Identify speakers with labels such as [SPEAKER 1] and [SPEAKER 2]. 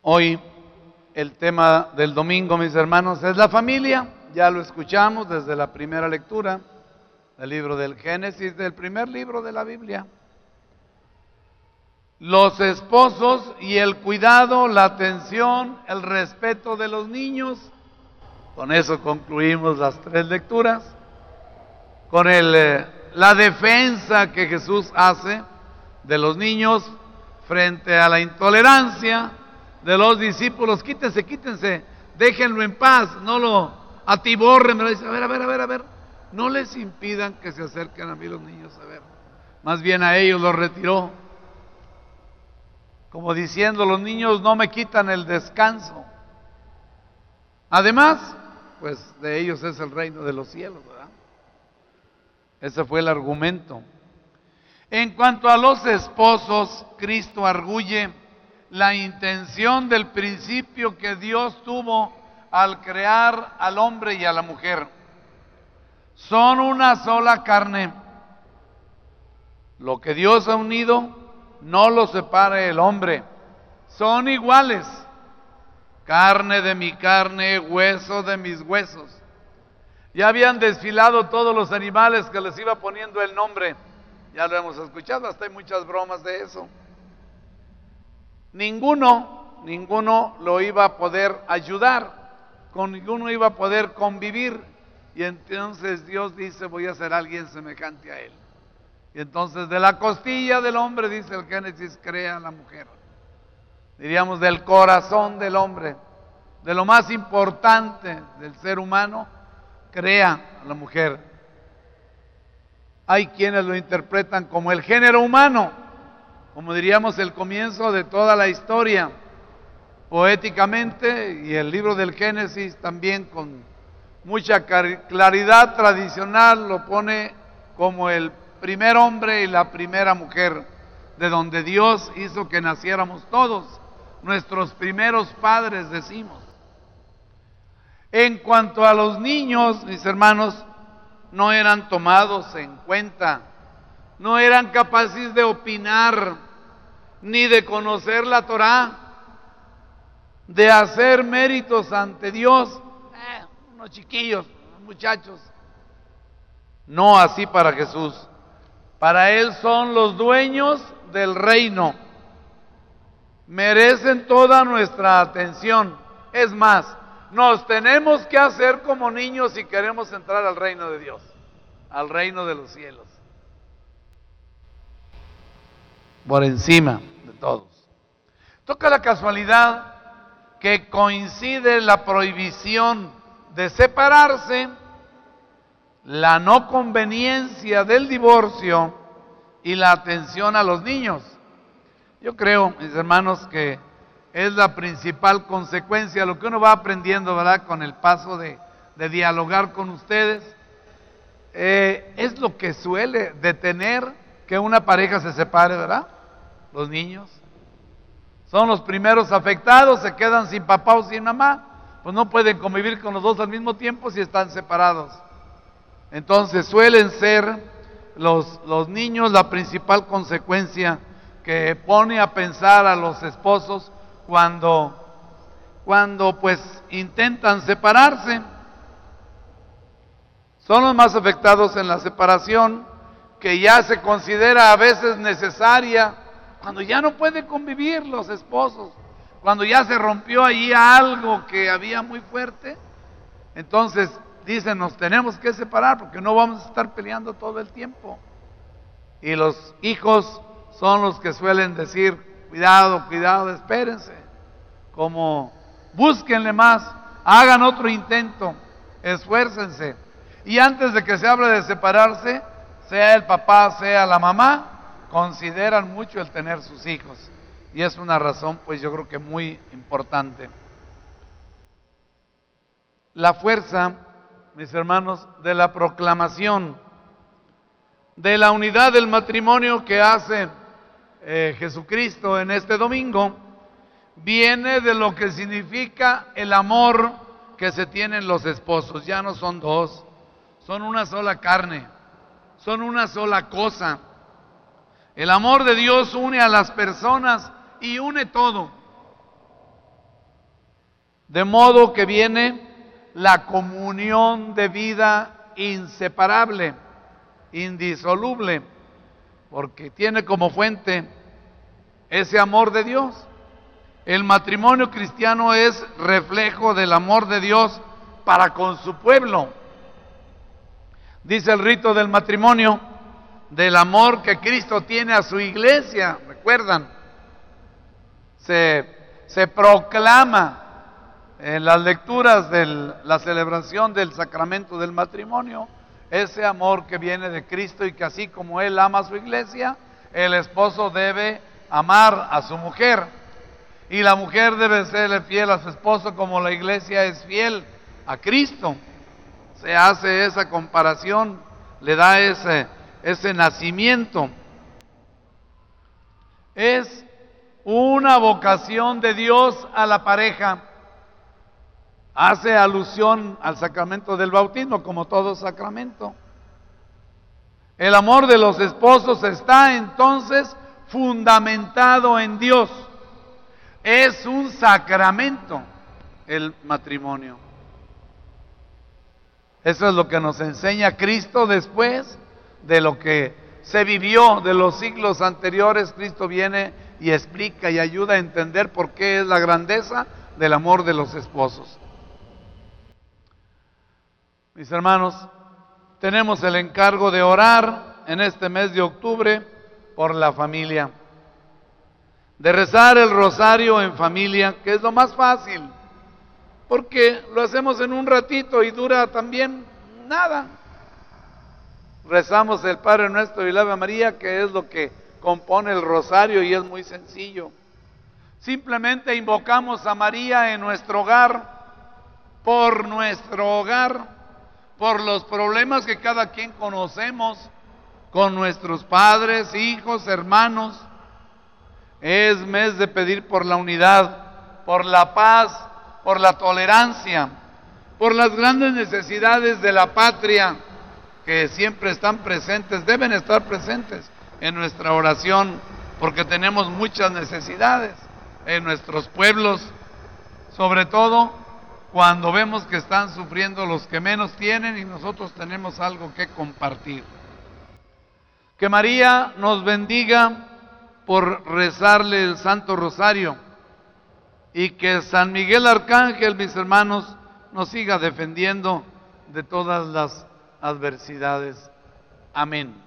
[SPEAKER 1] Hoy el tema del domingo, mis hermanos, es la familia. Ya lo escuchamos desde la primera lectura del libro del Génesis, del primer libro de la Biblia. Los esposos y el cuidado, la atención, el respeto de los niños. Con eso concluimos las tres lecturas. Con la defensa que Jesús hace de los niños frente a la intolerancia de los discípulos. Quítense, déjenlo en paz, no lo atiborren. Me dice, a ver, no les impidan que se acerquen a mí los niños, a ver. Más bien a ellos los retiró. Como diciendo, los niños no me quitan el descanso. Además, pues de ellos es el reino de los cielos, ¿verdad? Ese fue el argumento. En cuanto a los esposos, Cristo arguye la intención del principio que Dios tuvo al crear al hombre y a la mujer. Son una sola carne. Lo que Dios ha unido, no lo separe el hombre. Son iguales. Carne de mi carne, hueso de mis huesos. Ya habían desfilado todos los animales que les iba poniendo el nombre. Ya lo hemos escuchado, hasta hay muchas bromas de eso. Ninguno lo iba a poder ayudar, con ninguno iba a poder convivir. Y entonces Dios dice, voy a hacer a alguien semejante a él. Y entonces de la costilla del hombre, dice el Génesis, crea a la mujer. Diríamos del corazón del hombre, de lo más importante del ser humano, crea a la mujer. Hay quienes lo interpretan como el género humano, como diríamos el comienzo de toda la historia, poéticamente, y el libro del Génesis también con mucha claridad tradicional lo pone como el primer hombre y la primera mujer, de donde Dios hizo que naciéramos todos, nuestros primeros padres, decimos. En cuanto a los niños, mis hermanos, no eran tomados en cuenta, no eran capaces de opinar, ni de conocer la Torá, de hacer méritos ante Dios. Unos chiquillos, muchachos. No así para Jesús. Para Él son los dueños del reino. Merecen toda nuestra atención. Es más, nos tenemos que hacer como niños si queremos entrar al reino de Dios, al reino de los cielos. Por encima de todos. Toca la casualidad que coincide la prohibición de separarse, la no conveniencia del divorcio y la atención a los niños. Yo creo, mis hermanos, que es la principal consecuencia, lo que uno va aprendiendo, ¿verdad?, con el paso de dialogar con ustedes, es lo que suele detener que una pareja se separe, ¿verdad? Los niños son los primeros afectados, se quedan sin papá o sin mamá, pues no pueden convivir con los dos al mismo tiempo si están separados. Entonces suelen ser los niños la principal consecuencia que pone a pensar a los esposos cuando pues intentan separarse. Son los más afectados en la separación, que ya se considera a veces necesaria, cuando ya no pueden convivir los esposos, cuando ya se rompió allí algo que había muy fuerte. Entonces dicen, nos tenemos que separar porque no vamos a estar peleando todo el tiempo. Y los hijos son los que suelen decir, cuidado, espérense, como búsquenle más, hagan otro intento, esfuércense. Y antes de que se hable de separarse, sea el papá, sea la mamá, consideran mucho el tener sus hijos. Y es una razón, pues yo creo que muy importante. La fuerza, mis hermanos, de la proclamación de la unidad del matrimonio que hace Jesucristo en este domingo, viene de lo que significa el amor que se tienen los esposos. Ya no son dos, son una sola carne, son una sola cosa. El amor de Dios une a las personas y une todo. De modo que viene la comunión de vida inseparable, indisoluble, porque tiene como fuente ese amor de Dios. El matrimonio cristiano es reflejo del amor de Dios para con su pueblo. Dice el rito del matrimonio, del amor que Cristo tiene a su iglesia. ¿Recuerdan? Se proclama en las lecturas de la celebración del sacramento del matrimonio ese amor que viene de Cristo, y que así como Él ama a su iglesia, el esposo debe amar a su mujer, y la mujer debe serle fiel a su esposo como la iglesia es fiel a Cristo. Se hace esa comparación, le da ese nacimiento. Es una vocación de Dios a la pareja. Hace alusión al sacramento del bautismo, como todo sacramento. El amor de los esposos está entonces fundamentado en Dios. Es un sacramento el matrimonio. Eso es lo que nos enseña Cristo después de lo que se vivió de los siglos anteriores. Cristo viene y explica y ayuda a entender por qué es la grandeza del amor de los esposos. Mis hermanos, tenemos el encargo de orar en este mes de octubre por la familia, de rezar el rosario en familia, que es lo más fácil, porque lo hacemos en un ratito y dura también nada. Rezamos el Padre Nuestro y la Ave María, que es lo que compone el rosario, y es muy sencillo. Simplemente invocamos a María en nuestro hogar, por los problemas que cada quien conocemos con nuestros padres, hijos, hermanos. Es mes de pedir por la unidad, por la paz, por la tolerancia, por las grandes necesidades de la patria, que siempre están presentes, deben estar presentes en nuestra oración, porque tenemos muchas necesidades en nuestros pueblos, sobre todo cuando vemos que están sufriendo los que menos tienen y nosotros tenemos algo que compartir. Que María nos bendiga por rezarle el Santo Rosario, y que San Miguel Arcángel, mis hermanos, nos siga defendiendo de todas las adversidades. Amén.